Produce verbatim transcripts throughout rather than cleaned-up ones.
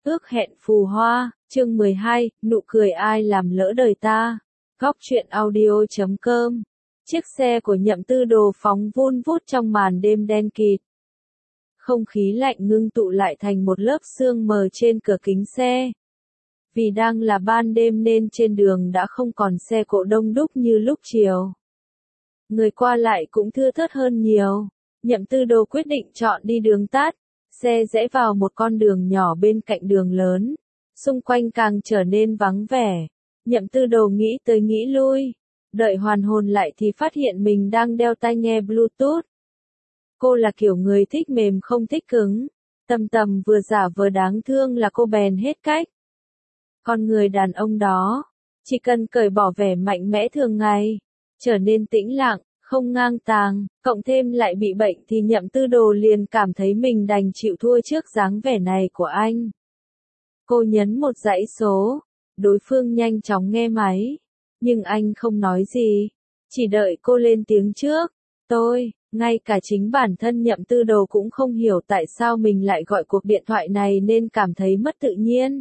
Ước hẹn phù hoa, chương mười hai, nụ cười ai làm lỡ đời ta. Góc truyện audio chấm com. Chiếc xe của Nhậm Tư Đồ phóng vun vút trong màn đêm đen kịt. Không khí lạnh ngưng tụ lại thành một lớp sương mờ trên cửa kính xe. Vì đang là ban đêm nên trên đường đã không còn xe cộ đông đúc như lúc chiều. Người qua lại cũng thưa thớt hơn nhiều. Nhậm Tư Đồ quyết định chọn đi đường tắt. Xe rẽ vào một con đường nhỏ bên cạnh đường lớn. Xung quanh càng trở nên vắng vẻ. Nhậm Tư Đồ nghĩ tới nghĩ lui. Đợi hoàn hồn lại thì phát hiện mình đang đeo tai nghe Bluetooth. Cô là kiểu người thích mềm không thích cứng. Tầm tầm vừa giả vừa đáng thương là cô bèn hết cách. Con người đàn ông đó, chỉ cần cởi bỏ vẻ mạnh mẽ thường ngày, trở nên tĩnh lặng, không ngang tàng, cộng thêm lại bị bệnh thì Nhậm Tư Đồ liền cảm thấy mình đành chịu thua trước dáng vẻ này của anh. Cô nhấn một dãy số, đối phương nhanh chóng nghe máy, nhưng anh không nói gì, chỉ đợi cô lên tiếng trước. Tôi, ngay cả chính bản thân Nhậm Tư Đồ cũng không hiểu tại sao mình lại gọi cuộc điện thoại này nên cảm thấy mất tự nhiên.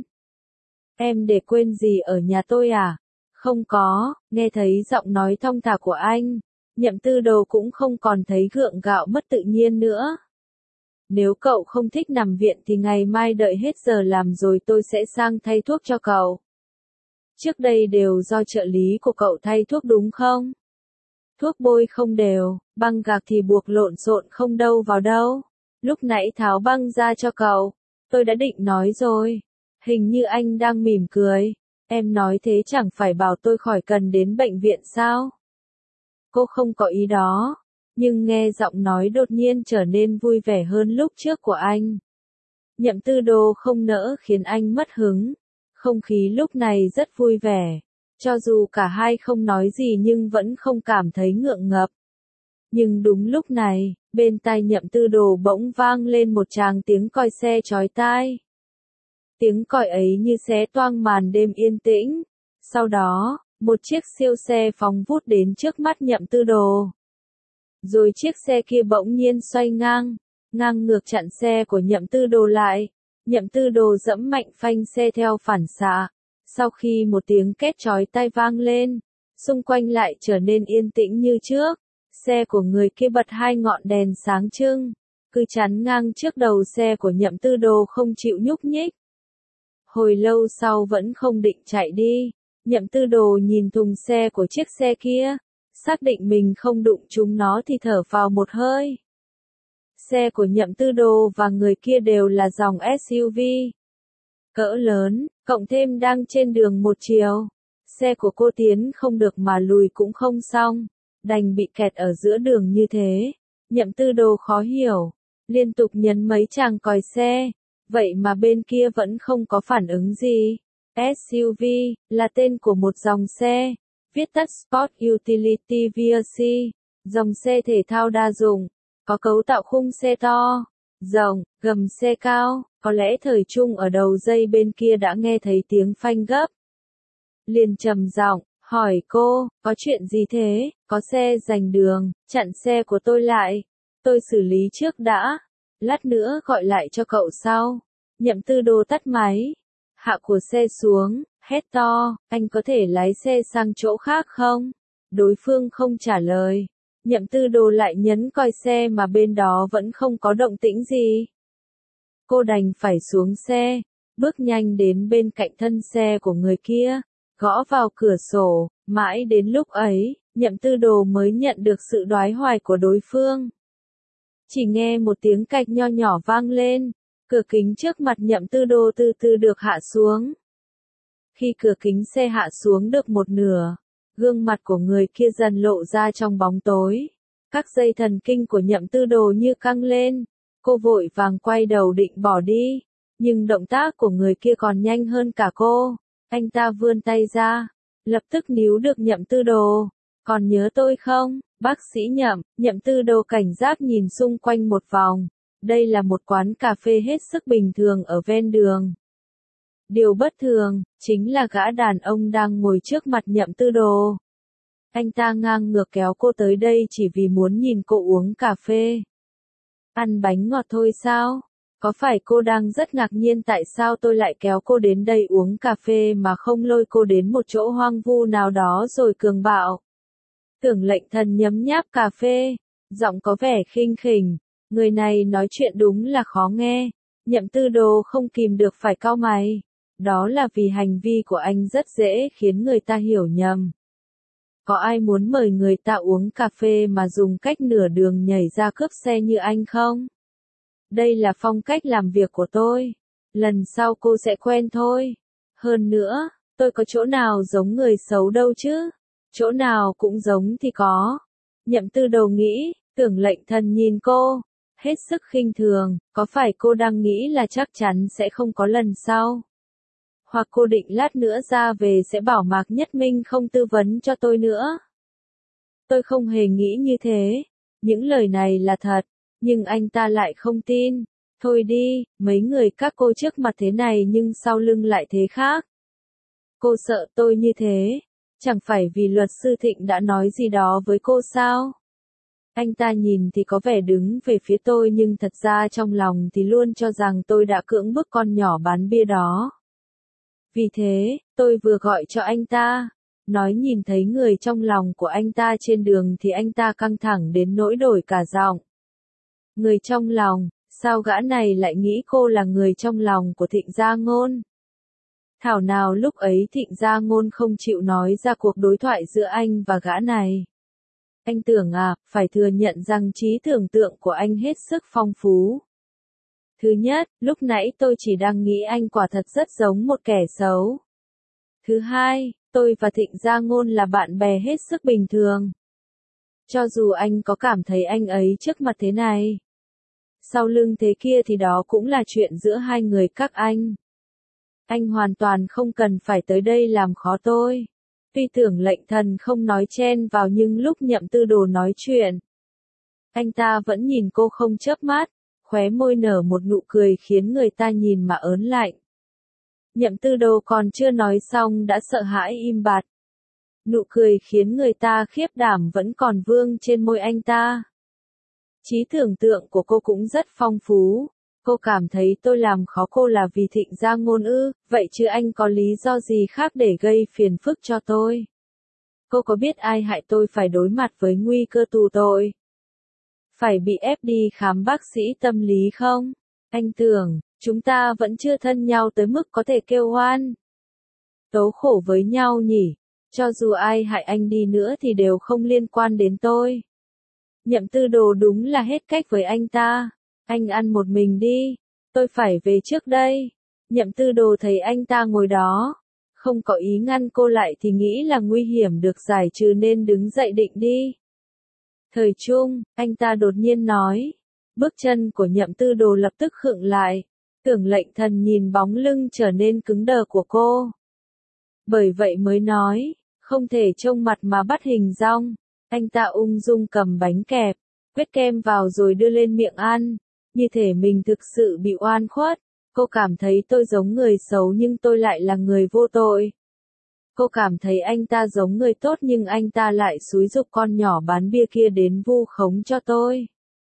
Em để quên gì ở nhà tôi à? Không có, nghe thấy giọng nói thong thả của anh. Nhậm Tư Đồ cũng không còn thấy gượng gạo mất tự nhiên nữa. Nếu cậu không thích nằm viện thì ngày mai đợi hết giờ làm rồi tôi sẽ sang thay thuốc cho cậu. Trước đây đều do trợ lý của cậu thay thuốc đúng không? Thuốc bôi không đều, băng gạc thì buộc lộn xộn không đâu vào đâu. Lúc nãy tháo băng ra cho cậu, tôi đã định nói rồi. Hình như anh đang mỉm cười. Em nói thế chẳng phải bảo tôi khỏi cần đến bệnh viện sao? Cô không có ý đó, nhưng nghe giọng nói đột nhiên trở nên vui vẻ hơn lúc trước của anh. Nhậm Tư Đồ không nỡ khiến anh mất hứng. Không khí lúc này rất vui vẻ. Cho dù cả hai không nói gì nhưng vẫn không cảm thấy ngượng ngập. Nhưng đúng lúc này, bên tai Nhậm Tư Đồ bỗng vang lên một tràng tiếng còi xe chói tai. Tiếng còi ấy như xé toang màn đêm yên tĩnh. Sau đó, một chiếc siêu xe phóng vút đến trước mắt Nhậm Tư Đồ. Rồi chiếc xe kia bỗng nhiên xoay ngang, ngang ngược chặn xe của Nhậm Tư Đồ lại. Nhậm Tư Đồ giẫm mạnh phanh xe theo phản xạ. Sau khi một tiếng két chói tai vang lên, xung quanh lại trở nên yên tĩnh như trước. Xe của người kia bật hai ngọn đèn sáng trưng, cứ chắn ngang trước đầu xe của Nhậm Tư Đồ không chịu nhúc nhích. Hồi lâu sau vẫn không định chạy đi, Nhậm Tư Đồ nhìn thùng xe của chiếc xe kia, xác định mình không đụng trúng nó thì thở phào một hơi. Xe của Nhậm Tư Đồ và người kia đều là dòng ét u vê cỡ lớn, cộng thêm đang trên đường một chiều. Xe của cô tiến không được mà lùi cũng không xong, đành bị kẹt ở giữa đường như thế. Nhậm Tư Đồ khó hiểu, liên tục nhấn mấy chàng còi xe, vậy mà bên kia vẫn không có phản ứng gì. ét u vê là tên của một dòng xe, viết tắt Sport Utility Vehicle, dòng xe thể thao đa dụng, có cấu tạo khung xe to, rộng, gầm xe cao. Có lẽ thời trung ở đầu dây bên kia đã nghe thấy tiếng phanh gấp. Liền trầm giọng, hỏi cô, có chuyện gì thế? Có xe giành đường, chặn xe của tôi lại. Tôi xử lý trước đã. Lát nữa gọi lại cho cậu sau. Nhậm Tư Đồ tắt máy. Hạ của xe xuống, hét to, anh có thể lái xe sang chỗ khác không? Đối phương không trả lời. Nhậm Tư Đồ lại nhấn còi xe mà bên đó vẫn không có động tĩnh gì. Cô đành phải xuống xe, bước nhanh đến bên cạnh thân xe của người kia, gõ vào cửa sổ. Mãi đến lúc ấy, Nhậm Tư Đồ mới nhận được sự đoái hoài của đối phương. Chỉ nghe một tiếng cạch nho nhỏ vang lên, cửa kính trước mặt Nhậm Tư Đồ từ từ được hạ xuống. Khi cửa kính xe hạ xuống được một nửa, gương mặt của người kia dần lộ ra trong bóng tối. Các dây thần kinh của Nhậm Tư Đồ như căng lên. Cô vội vàng quay đầu định bỏ đi, nhưng động tác của người kia còn nhanh hơn cả cô. Anh ta vươn tay ra, lập tức níu được Nhậm Tư Đồ. Còn nhớ tôi không, bác sĩ Nhậm? Nhậm Tư Đồ cảnh giác nhìn xung quanh một vòng. Đây là một quán cà phê hết sức bình thường ở ven đường. Điều bất thường, chính là gã đàn ông đang ngồi trước mặt Nhậm Tư Đồ. Anh ta ngang ngược kéo cô tới đây chỉ vì muốn nhìn cô uống cà phê. Ăn bánh ngọt thôi sao? Có phải cô đang rất ngạc nhiên tại sao tôi lại kéo cô đến đây uống cà phê mà không lôi cô đến một chỗ hoang vu nào đó rồi cường bạo? Tưởng Lệnh Thần nhấm nháp cà phê, giọng có vẻ khinh khỉnh, người này nói chuyện đúng là khó nghe. Nhậm Tư Đồ không kìm được phải cau mày. Đó là vì hành vi của anh rất dễ khiến người ta hiểu nhầm. Có ai muốn mời người ta uống cà phê mà dùng cách nửa đường nhảy ra cướp xe như anh không? Đây là phong cách làm việc của tôi. Lần sau cô sẽ quen thôi. Hơn nữa, tôi có chỗ nào giống người xấu đâu chứ? Chỗ nào cũng giống thì có. Nhậm Tư Đồ nghĩ, Tưởng Lệnh Thần nhìn cô, hết sức khinh thường, có phải cô đang nghĩ là chắc chắn sẽ không có lần sau? Hoặc cô định lát nữa ra về sẽ bảo Mạc Nhất Minh không tư vấn cho tôi nữa? Tôi không hề nghĩ như thế. Những lời này là thật, nhưng anh ta lại không tin. Thôi đi, mấy người các cô trước mặt thế này nhưng sau lưng lại thế khác. Cô sợ tôi như thế, chẳng phải vì luật sư Thịnh đã nói gì đó với cô sao? Anh ta nhìn thì có vẻ đứng về phía tôi nhưng thật ra trong lòng thì luôn cho rằng tôi đã cưỡng bức con nhỏ bán bia đó. Vì thế, tôi vừa gọi cho anh ta, nói nhìn thấy người trong lòng của anh ta trên đường thì anh ta căng thẳng đến nỗi đổi cả giọng. Người trong lòng, sao gã này lại nghĩ cô là người trong lòng của Thịnh Gia Ngôn? Thảo nào lúc ấy Thịnh Gia Ngôn không chịu nói ra cuộc đối thoại giữa anh và gã này. Anh Tưởng à, phải thừa nhận rằng trí tưởng tượng của anh hết sức phong phú. Thứ nhất, lúc nãy tôi chỉ đang nghĩ anh quả thật rất giống một kẻ xấu. Thứ hai, tôi và Thịnh Gia Ngôn là bạn bè hết sức bình thường. Cho dù anh có cảm thấy anh ấy trước mặt thế này, sau lưng thế kia thì đó cũng là chuyện giữa hai người các anh. Anh hoàn toàn không cần phải tới đây làm khó tôi. Tuy Tưởng Lệnh Thần không nói chen vào nhưng lúc Nhậm Tư Đồ nói chuyện, anh ta vẫn nhìn cô không chớp mắt, khóe môi nở một nụ cười khiến người ta nhìn mà ớn lạnh. Nhậm Tư Đồ còn chưa nói xong đã sợ hãi im bặt. Nụ cười khiến người ta khiếp đảm vẫn còn vương trên môi anh ta. Trí tưởng tượng của cô cũng rất phong phú. Cô cảm thấy tôi làm khó cô là vì Thịnh Gia Ngôn ư, vậy chứ anh có lý do gì khác để gây phiền phức cho tôi? Cô có biết ai hại tôi phải đối mặt với nguy cơ tù tội? Phải bị ép đi khám bác sĩ tâm lý không? Anh tưởng, chúng ta vẫn chưa thân nhau tới mức có thể kêu oan. Tố khổ với nhau nhỉ? Cho dù ai hại anh đi nữa thì đều không liên quan đến tôi. Nhậm Tư Đồ đúng là hết cách với anh ta. Anh ăn một mình đi, tôi phải về trước đây. Nhậm Tư Đồ thấy anh ta ngồi đó, không có ý ngăn cô lại thì nghĩ là nguy hiểm được giải trừ nên đứng dậy định đi. Thời Trung, anh ta đột nhiên nói. Bước chân của Nhậm Tư Đồ lập tức khựng lại. Tưởng Lệnh Thần nhìn bóng lưng trở nên cứng đờ của cô. Bởi vậy mới nói, không thể trông mặt mà bắt hình dong. Anh ta ung dung cầm bánh kẹp, quét kem vào rồi đưa lên miệng ăn. Như thể mình thực sự bị oan khuất. Cô cảm thấy tôi giống người xấu nhưng tôi lại là người vô tội. Cô cảm thấy anh ta giống người tốt nhưng anh ta lại xúi giục con nhỏ bán bia kia đến vu khống cho tôi.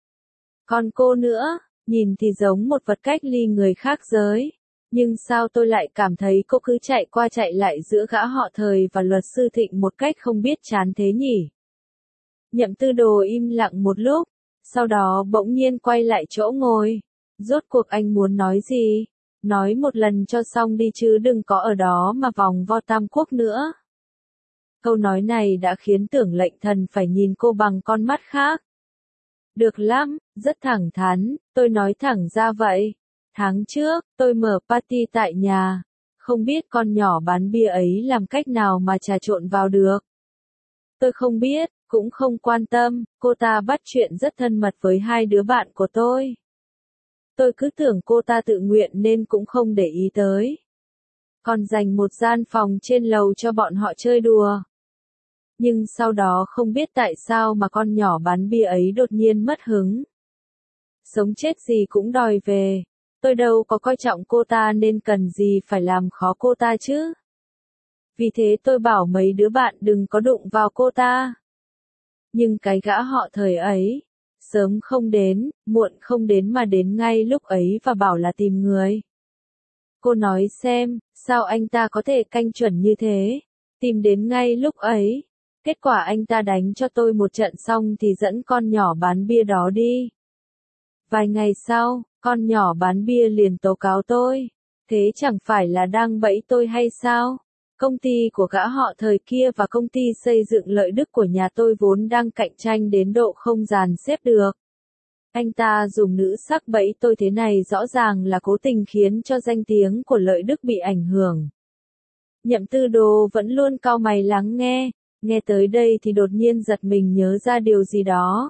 Còn cô nữa, nhìn thì giống một vật cách ly người khác giới. Nhưng sao tôi lại cảm thấy cô cứ chạy qua chạy lại giữa gã họ Thời và luật sư Thịnh một cách không biết chán thế nhỉ? Nhậm Tư Đồ im lặng một lúc, sau đó bỗng nhiên quay lại chỗ ngồi. Rốt cuộc anh muốn nói gì? Nói một lần cho xong đi chứ đừng có ở đó mà vòng vo tam quốc nữa. Câu nói này đã khiến Tưởng Lệnh Thần phải nhìn cô bằng con mắt khác. Được lắm, rất thẳng thắn, tôi nói thẳng ra vậy. Tháng trước, tôi mở party tại nhà. Không biết con nhỏ bán bia ấy làm cách nào mà trà trộn vào được. Tôi không biết, cũng không quan tâm, cô ta bắt chuyện rất thân mật với hai đứa bạn của tôi. Tôi cứ tưởng cô ta tự nguyện nên cũng không để ý tới. Còn dành một gian phòng trên lầu cho bọn họ chơi đùa. Nhưng sau đó không biết tại sao mà con nhỏ bán bia ấy đột nhiên mất hứng. Sống chết gì cũng đòi về. Tôi đâu có coi trọng cô ta nên cần gì phải làm khó cô ta chứ. Vì thế tôi bảo mấy đứa bạn đừng có đụng vào cô ta. Nhưng cái gã họ Thời ấy, Sớm không đến, muộn không đến mà đến ngay lúc ấy và bảo là tìm người. Cô nói xem, sao anh ta có thể canh chuẩn như thế? Tìm đến ngay lúc ấy. Kết quả anh ta đánh cho tôi một trận xong thì dẫn con nhỏ bán bia đó đi. Vài ngày sau, con nhỏ bán bia liền tố cáo tôi. Thế chẳng phải là đang bẫy tôi hay sao? Công ty của gã họ thời kia và công ty xây dựng Lợi Đức của nhà tôi vốn đang cạnh tranh đến độ không dàn xếp được. Anh ta dùng nữ sắc bẫy tôi thế này rõ ràng là cố tình khiến cho danh tiếng của Lợi Đức bị ảnh hưởng. Nhậm Tư Đồ vẫn luôn cau mày lắng nghe, nghe tới đây thì đột nhiên giật mình nhớ ra điều gì đó.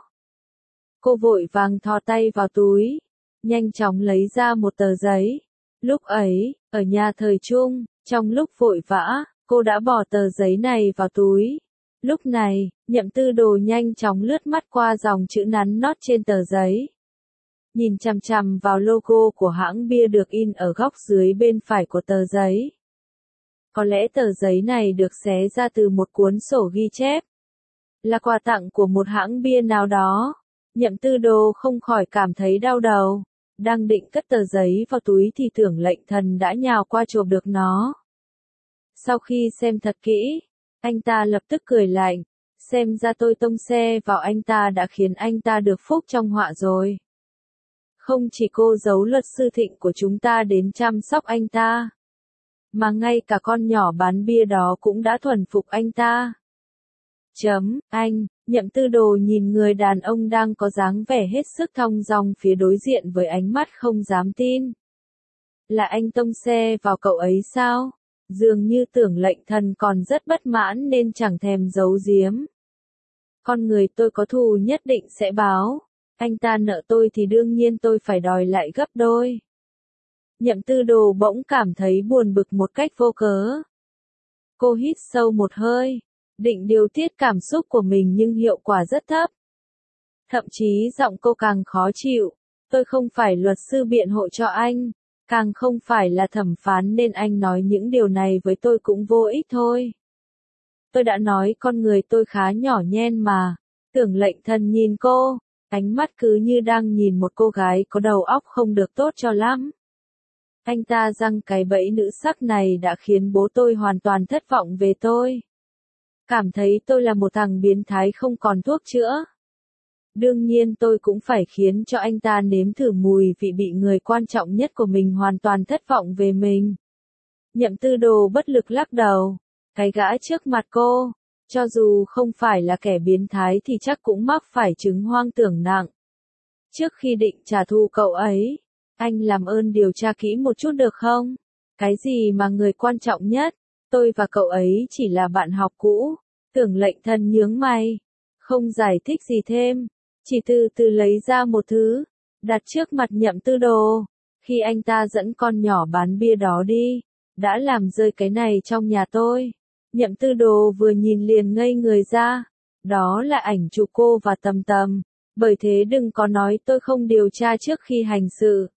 Cô vội vàng thò tay vào túi, nhanh chóng lấy ra một tờ giấy. Lúc ấy, ở nhà thời Trung, trong lúc vội vã, cô đã bỏ tờ giấy này vào túi. Lúc này, Nhậm Tư Đồ nhanh chóng lướt mắt qua dòng chữ nắn nót trên tờ giấy. Nhìn chằm chằm vào logo của hãng bia được in ở góc dưới bên phải của tờ giấy. Có lẽ tờ giấy này được xé ra từ một cuốn sổ ghi chép. Là quà tặng của một hãng bia nào đó. Nhậm Tư Đồ không khỏi cảm thấy đau đầu. Đang định cất tờ giấy vào túi thì Tưởng Lệnh Thần đã nhào qua chộp được nó. Sau khi xem thật kỹ, anh ta lập tức cười lạnh. Xem ra tôi tông xe vào anh ta đã khiến anh ta được phúc trong họa rồi. Không chỉ cô giấu luật sư Thịnh của chúng ta đến chăm sóc anh ta, mà ngay cả con nhỏ bán bia đó cũng đã thuần phục anh ta. Chấm, anh, Nhậm Tư Đồ nhìn người đàn ông đang có dáng vẻ hết sức thong dong phía đối diện với ánh mắt không dám tin. Là anh tông xe vào cậu ấy sao? Dường như Tưởng Lệnh Thần còn rất bất mãn nên chẳng thèm giấu giếm. Con người tôi có thù nhất định sẽ báo. Anh ta nợ tôi thì đương nhiên tôi phải đòi lại gấp đôi. Nhậm Tư Đồ bỗng cảm thấy buồn bực một cách vô cớ. Cô hít sâu một hơi, định điều tiết cảm xúc của mình nhưng hiệu quả rất thấp. Thậm chí giọng cô càng khó chịu. Tôi không phải luật sư biện hộ cho anh, càng không phải là thẩm phán nên anh nói những điều này với tôi cũng vô ích thôi. Tôi đã nói con người tôi khá nhỏ nhen mà. Tưởng Lệnh Thần nhìn cô, ánh mắt cứ như đang nhìn một cô gái có đầu óc không được tốt cho lắm. Anh ta răng cái bẫy nữ sắc này đã khiến bố tôi hoàn toàn thất vọng về tôi. Cảm thấy tôi là một thằng biến thái không còn thuốc chữa. Đương nhiên tôi cũng phải khiến cho anh ta nếm thử mùi vị bị người quan trọng nhất của mình hoàn toàn thất vọng về mình. Nhậm Tư Đồ bất lực lắc đầu. Cái gã trước mặt cô, cho dù không phải là kẻ biến thái thì chắc cũng mắc phải chứng hoang tưởng nặng. Trước khi định trả thù cậu ấy, anh làm ơn điều tra kỹ một chút được không? Cái gì mà người quan trọng nhất? Tôi và cậu ấy chỉ là bạn học cũ. Tưởng Lệnh Thần nhướng mày, không giải thích gì thêm, chỉ từ từ lấy ra một thứ, đặt trước mặt Nhậm Tư Đồ. Khi anh ta dẫn con nhỏ bán bia đó đi, đã làm rơi cái này trong nhà tôi. Nhậm Tư Đồ vừa nhìn liền ngây người ra. Đó là ảnh chụp cô và Tầm Tầm. Bởi thế đừng có nói tôi không điều tra trước khi hành sự.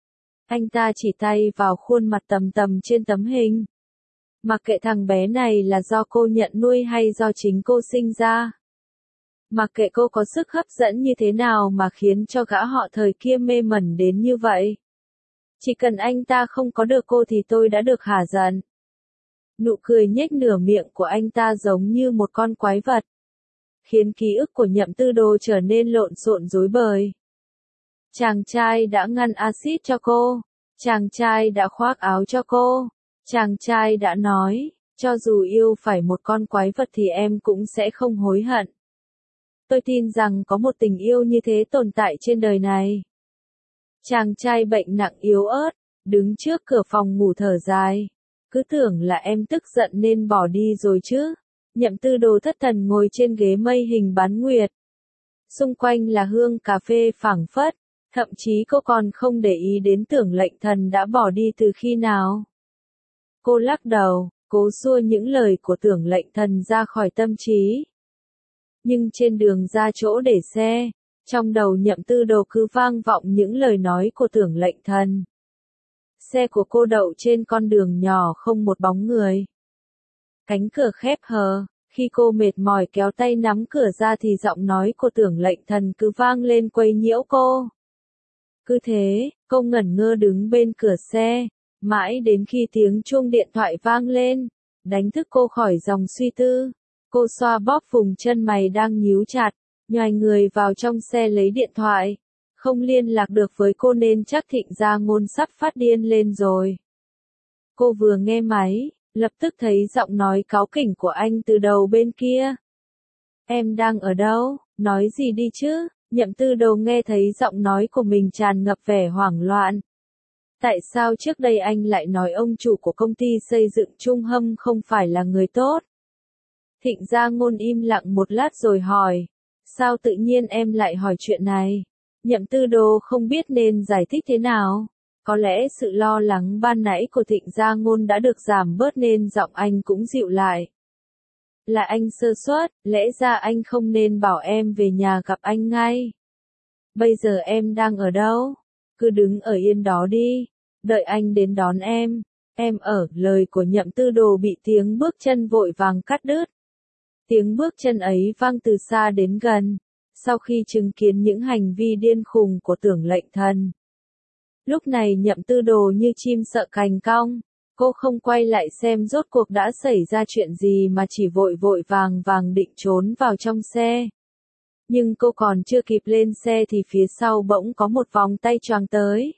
Anh ta chỉ tay vào khuôn mặt Tầm Tầm trên tấm hình. Mặc kệ thằng bé này là do cô nhận nuôi hay do chính cô sinh ra. Mặc kệ cô có sức hấp dẫn như thế nào mà khiến cho gã họ thời kia mê mẩn đến như vậy. Chỉ cần anh ta không có được cô thì tôi đã được hả giận. Nụ cười nhếch nửa miệng của anh ta giống như một con quái vật, khiến ký ức của Nhậm Tư Đồ trở nên lộn xộn rối bời. Chàng trai đã ngăn axit cho cô, chàng trai đã khoác áo cho cô, chàng trai đã nói, cho dù yêu phải một con quái vật thì em cũng sẽ không hối hận. Tôi tin rằng có một tình yêu như thế tồn tại trên đời này. Chàng trai bệnh nặng yếu ớt, đứng trước cửa phòng ngủ thở dài. Cứ tưởng là em tức giận nên bỏ đi rồi chứ. Nhậm Tư Đồ thất thần ngồi trên ghế mây hình bán nguyệt. Xung quanh là hương cà phê phảng phất. Thậm chí cô còn không để ý đến Tưởng Lệnh Thần đã bỏ đi từ khi nào. Cô lắc đầu, cố xua những lời của Tưởng Lệnh Thần ra khỏi tâm trí. Nhưng trên đường ra chỗ để xe, trong đầu Nhậm Tư Đồ cứ vang vọng những lời nói của Tưởng Lệnh Thần. Xe của cô đậu trên con đường nhỏ không một bóng người. Cánh cửa khép hờ, Khi cô mệt mỏi kéo tay nắm cửa ra thì giọng nói của Tưởng Lệnh Thần cứ vang lên quấy nhiễu cô. Cứ thế, cô ngẩn ngơ đứng bên cửa xe, mãi đến khi tiếng chuông điện thoại vang lên, đánh thức cô khỏi dòng suy tư. Cô xoa bóp vùng chân mày đang nhíu chặt, nhoài người vào trong xe lấy điện thoại. Không liên lạc được với cô nên chắc Thịnh Gia Ngôn sắp phát điên lên rồi. Cô vừa nghe máy, lập tức thấy giọng nói cáu kỉnh của anh từ đầu bên kia. Em đang ở đâu, nói gì đi chứ? Nhậm Tư Đồ nghe thấy giọng nói của mình tràn ngập vẻ hoảng loạn. Tại sao trước đây anh lại nói ông chủ của công ty xây dựng Trung Hâm không phải là người tốt? Thịnh Gia Ngôn im lặng một lát rồi hỏi. Sao tự nhiên em lại hỏi chuyện này? Nhậm Tư Đồ không biết nên giải thích thế nào. Có lẽ sự lo lắng ban nãy của Thịnh Gia Ngôn đã được giảm bớt nên giọng anh cũng dịu lại. Là anh sơ suất, lẽ ra anh không nên bảo em về nhà gặp anh ngay. Bây giờ em đang ở đâu? Cứ đứng ở yên đó đi, đợi anh đến đón em. Em ở, lời của Nhậm Tư Đồ bị tiếng bước chân vội vàng cắt đứt. Tiếng bước chân ấy vang từ xa đến gần, sau khi chứng kiến những hành vi điên khùng của Tưởng Lệnh Thần. Lúc này Nhậm Tư Đồ như chim sợ cành cong, cô không quay lại xem rốt cuộc đã xảy ra chuyện gì mà chỉ vội vội vàng vàng định trốn vào trong xe. Nhưng cô còn chưa kịp lên xe thì phía sau bỗng có một vòng tay choàng tới.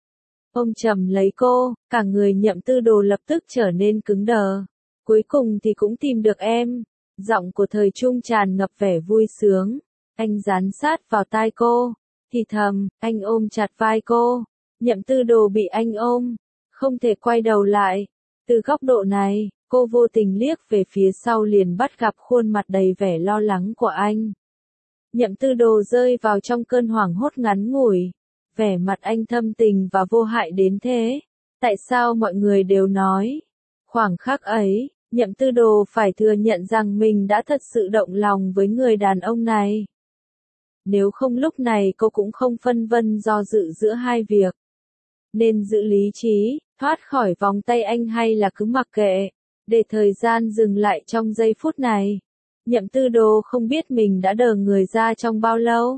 Ôm chầm lấy cô, cả người Nhậm Tư Đồ lập tức trở nên cứng đờ. Cuối cùng thì cũng tìm được em. Giọng của Thời Trung tràn ngập vẻ vui sướng. Anh dán sát vào tai cô, thì thầm, anh ôm chặt vai cô. Nhậm Tư Đồ bị anh ôm, không thể quay đầu lại. Từ góc độ này, cô vô tình liếc về phía sau liền bắt gặp khuôn mặt đầy vẻ lo lắng của anh. Nhậm Tư Đồ rơi vào trong cơn hoảng hốt ngắn ngủi. Vẻ mặt anh thâm tình và vô hại đến thế. Tại sao mọi người đều nói? Khoảng khắc ấy, Nhậm Tư Đồ phải thừa nhận rằng mình đã thật sự động lòng với người đàn ông này. Nếu không lúc này cô cũng không phân vân do dự giữa hai việc. Nên giữ lý trí, thoát khỏi vòng tay anh hay là cứ mặc kệ, để thời gian dừng lại trong giây phút này. Nhậm Tư Đồ không biết mình đã đờ người ra trong bao lâu.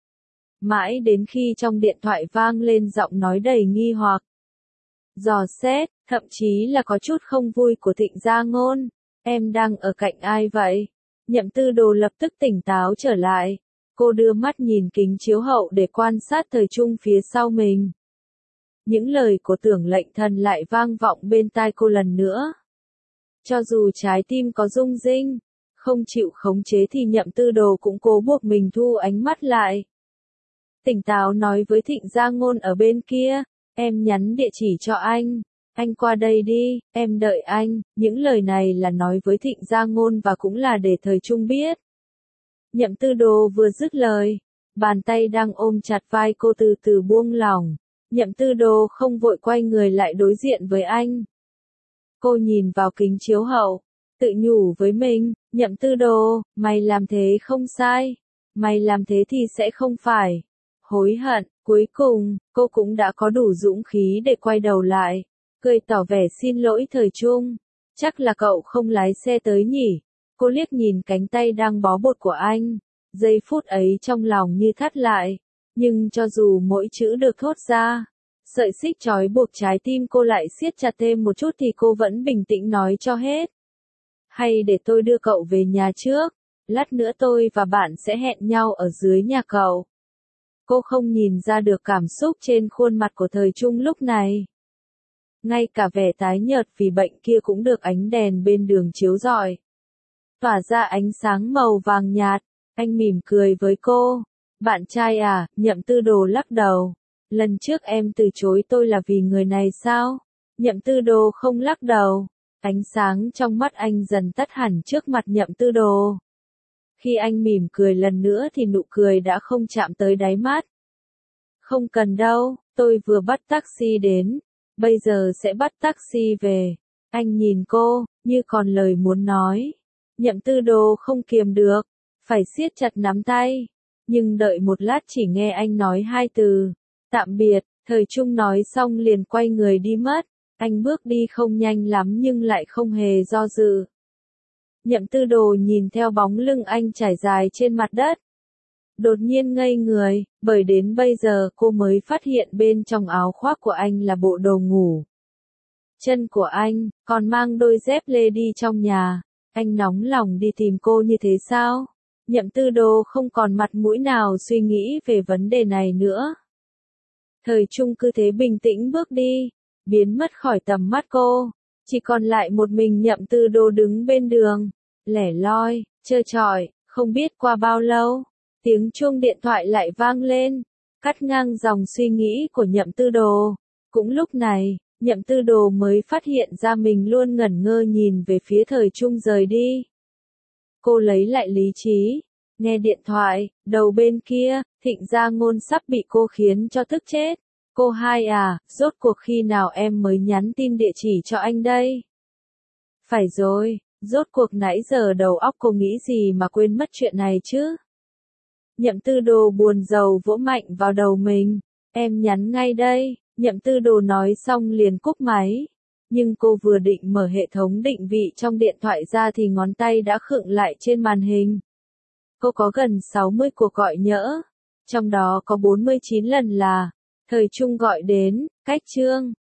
Mãi đến khi trong điện thoại vang lên giọng nói đầy nghi hoặc, dò xét, thậm chí là có chút không vui của Thịnh Gia Ngôn. Em đang ở cạnh ai vậy? Nhậm Tư Đồ lập tức tỉnh táo trở lại. Cô đưa mắt nhìn kính chiếu hậu để quan sát Thời Trung phía sau mình. Những lời của Tưởng Lệnh Thần lại vang vọng bên tai cô lần nữa. Cho dù trái tim có rung rinh, không chịu khống chế thì Nhậm Tư Đồ cũng cố buộc mình thu ánh mắt lại. Tỉnh táo nói với Thịnh Gia Ngôn ở bên kia, em nhắn địa chỉ cho anh, anh qua đây đi, em đợi anh. Những lời này là nói với Thịnh Gia Ngôn và cũng là để Thời Trung biết. Nhậm Tư Đồ vừa dứt lời, bàn tay đang ôm chặt vai cô từ từ buông lỏng. Nhậm Tư Đồ không vội quay người lại đối diện với anh. Cô nhìn vào kính chiếu hậu, tự nhủ với mình, Nhậm Tư Đồ, mày làm thế không sai, mày làm thế thì sẽ không phải hối hận. Cuối cùng, cô cũng đã có đủ dũng khí để quay đầu lại, cười tỏ vẻ xin lỗi Thời Trung. Chắc là cậu không lái xe tới nhỉ? Cô liếc nhìn cánh tay đang bó bột của anh, giây phút ấy trong lòng như thắt lại, nhưng cho dù mỗi chữ được thốt ra, sợi xích trói buộc trái tim cô lại siết chặt thêm một chút thì cô vẫn bình tĩnh nói cho hết. Hay để tôi đưa cậu về nhà trước, lát nữa tôi và bạn sẽ hẹn nhau ở dưới nhà cậu. Cô không nhìn ra được cảm xúc trên khuôn mặt của Thời Trung lúc này. Ngay cả vẻ tái nhợt vì bệnh kia cũng được ánh đèn bên đường chiếu rọi, tỏa ra ánh sáng màu vàng nhạt. Anh mỉm cười với cô. Bạn trai à? Nhậm Tư Đồ lắc đầu. Lần trước em từ chối tôi là vì người này sao? Nhậm Tư Đồ không lắc đầu. Ánh sáng trong mắt anh dần tắt hẳn trước mặt Nhậm Tư Đồ. Khi anh mỉm cười lần nữa thì nụ cười đã không chạm tới đáy mắt. Không cần đâu, tôi vừa bắt taxi đến, bây giờ sẽ bắt taxi về. Anh nhìn cô, như còn lời muốn nói. Nhậm Tư Đồ không kiềm được, phải siết chặt nắm tay. Nhưng đợi một lát chỉ nghe anh nói hai từ, tạm biệt. Thời Trung nói xong liền quay người đi mất. Anh bước đi không nhanh lắm nhưng lại không hề do dự. Nhậm Tư Đồ nhìn theo bóng lưng anh trải dài trên mặt đất. Đột nhiên ngây người, bởi đến bây giờ cô mới phát hiện bên trong áo khoác của anh là bộ đồ ngủ. Chân của anh, còn mang đôi dép lê đi trong nhà. Anh nóng lòng đi tìm cô như thế sao? Nhậm Tư Đồ không còn mặt mũi nào suy nghĩ về vấn đề này nữa. Thời Trung cứ thế bình tĩnh bước đi, biến mất khỏi tầm mắt cô. Chỉ còn lại một mình Nhậm Tư Đồ đứng bên đường, lẻ loi, trơ trọi, không biết qua bao lâu. Tiếng chuông điện thoại lại vang lên, cắt ngang dòng suy nghĩ của Nhậm Tư Đồ. Cũng lúc này, Nhậm Tư Đồ mới phát hiện ra mình luôn ngẩn ngơ nhìn về phía Thời Trung rời đi. Cô lấy lại lý trí, nghe điện thoại, đầu bên kia, Thịnh Gia Ngôn sắp bị cô khiến cho tức chết. Cô hai à, rốt cuộc khi nào em mới nhắn tin địa chỉ cho anh đây? Phải rồi, rốt cuộc nãy giờ đầu óc cô nghĩ gì mà quên mất chuyện này chứ? Nhậm Tư Đồ buồn rầu vỗ mạnh vào đầu mình. Em nhắn ngay đây. Nhậm Tư Đồ nói xong liền cúp máy. Nhưng cô vừa định mở hệ thống định vị trong điện thoại ra thì ngón tay đã khựng lại trên màn hình. Cô có gần sáu mươi cuộc gọi nhỡ. Trong đó có bốn mươi chín lần là Thời Trung gọi đến, cách Trương.